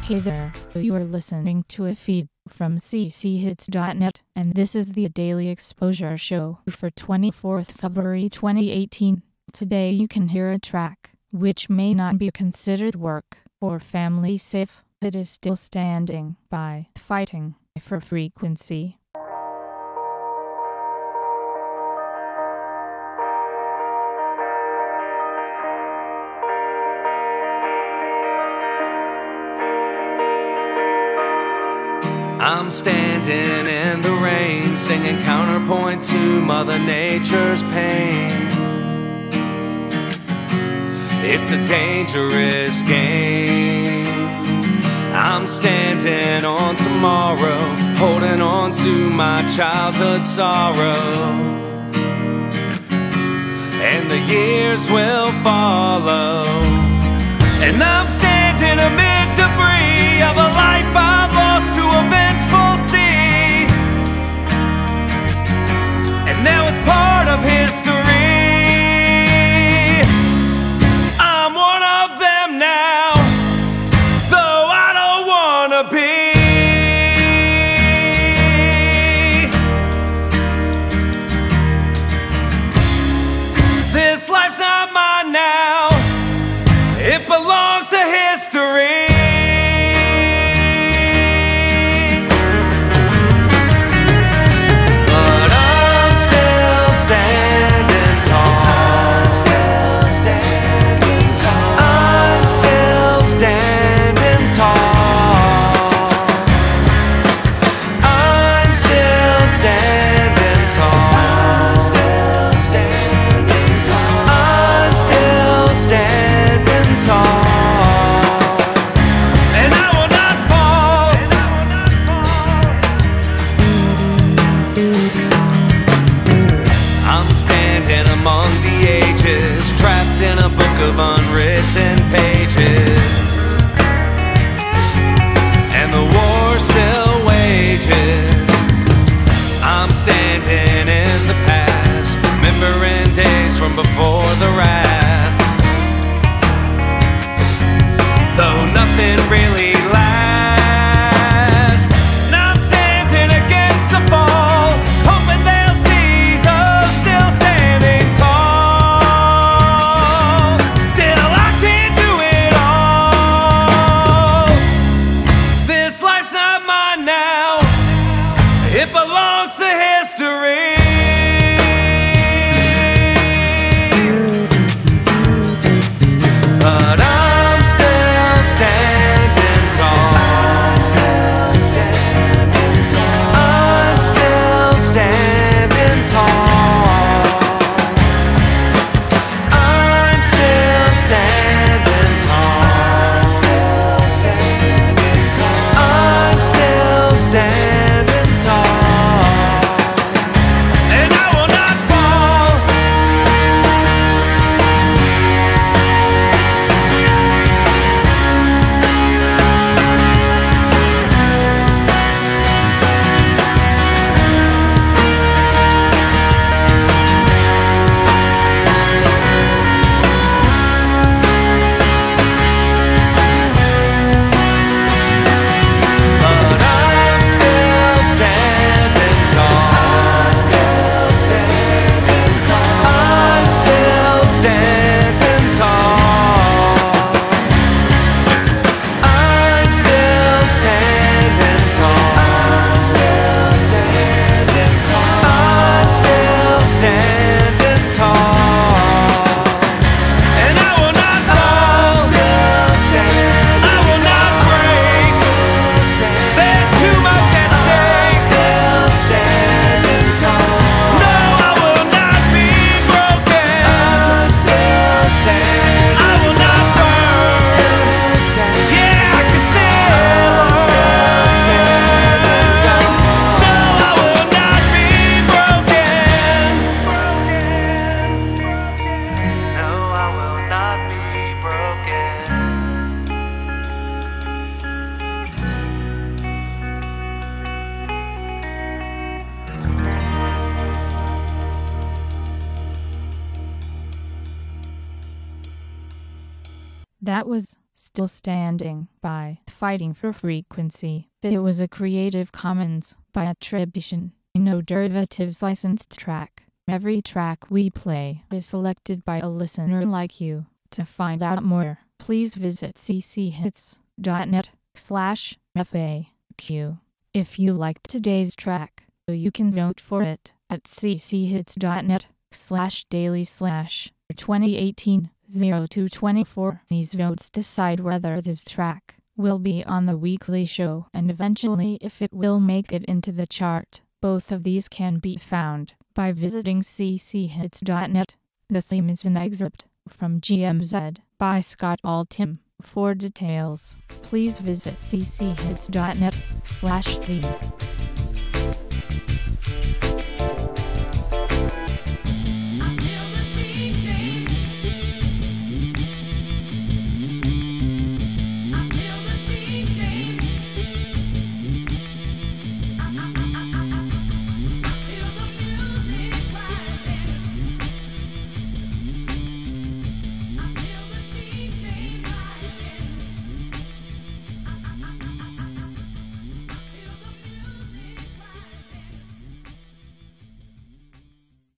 Hey there, you are listening to a feed from cchits.net, and this is the Daily Exposure Show for 24th February 2018. Today you can hear a track, which may not be considered work or family safe. It is Still Standing by Fighting for Frequency. I'm standing in the rain, singing counterpoint to Mother Nature's pain. It's a dangerous game. I'm standing on tomorrow, holding on to my childhood sorrow. And the years will follow. And I'm standing amid debris of a life I've lost to a vengeful sea. And that was part of history. I'm one of them now, though I don't wanna be. This life's not mine now, it belongs to history. But I'm still standing tall. I'm still standing tall. I'm still standing tall. I'm still standing tall. I'm still standing tall. I'm still standing tall. And I will not fall. I'm standing among the ages, trapped in a book of unwritten pages. And the war still wages. I'm standing in the past, remembering days from before the wrath. Though nothing really lasts. And I'm standing against the fall, hoping they'll see those still standing tall. Still I can't do it all. This life's not mine now, it belongs to history. But I'm still standing tall. I'm still standing tall. I'm still standing tall. I'm still standing tall. I'm still standing tall. I'm still standing tall. And I will not fall. But I'm still standing tall. I'm still standing tall. I'm still standing tall. I'm still standing tall. I'm still standing tall. I'm still standing tall. And I will not fall. Still standing. I will not break. There's too much at stake. Still standing tall. No, I will not be broken. I'm still standing. I will not burn. Still standing. Yeah, I can still standing tall. No, I will not be broken. No, I will not be broken. That was Still Standing by Fighting for Frequency. It was a Creative Commons by attribution, no derivatives licensed track. Every track we play is selected by a listener like you. To find out more, please visit cchits.net/FAQ. If you liked today's track, you can vote for it at cchits.net/daily/2018-0224. These votes decide whether this track will be on the weekly show and eventually if it will make it into the chart. Both of these can be found by visiting cchits.net. The theme is an excerpt from GMZ by Scott Altham. For details, please visit cchits.net/theme.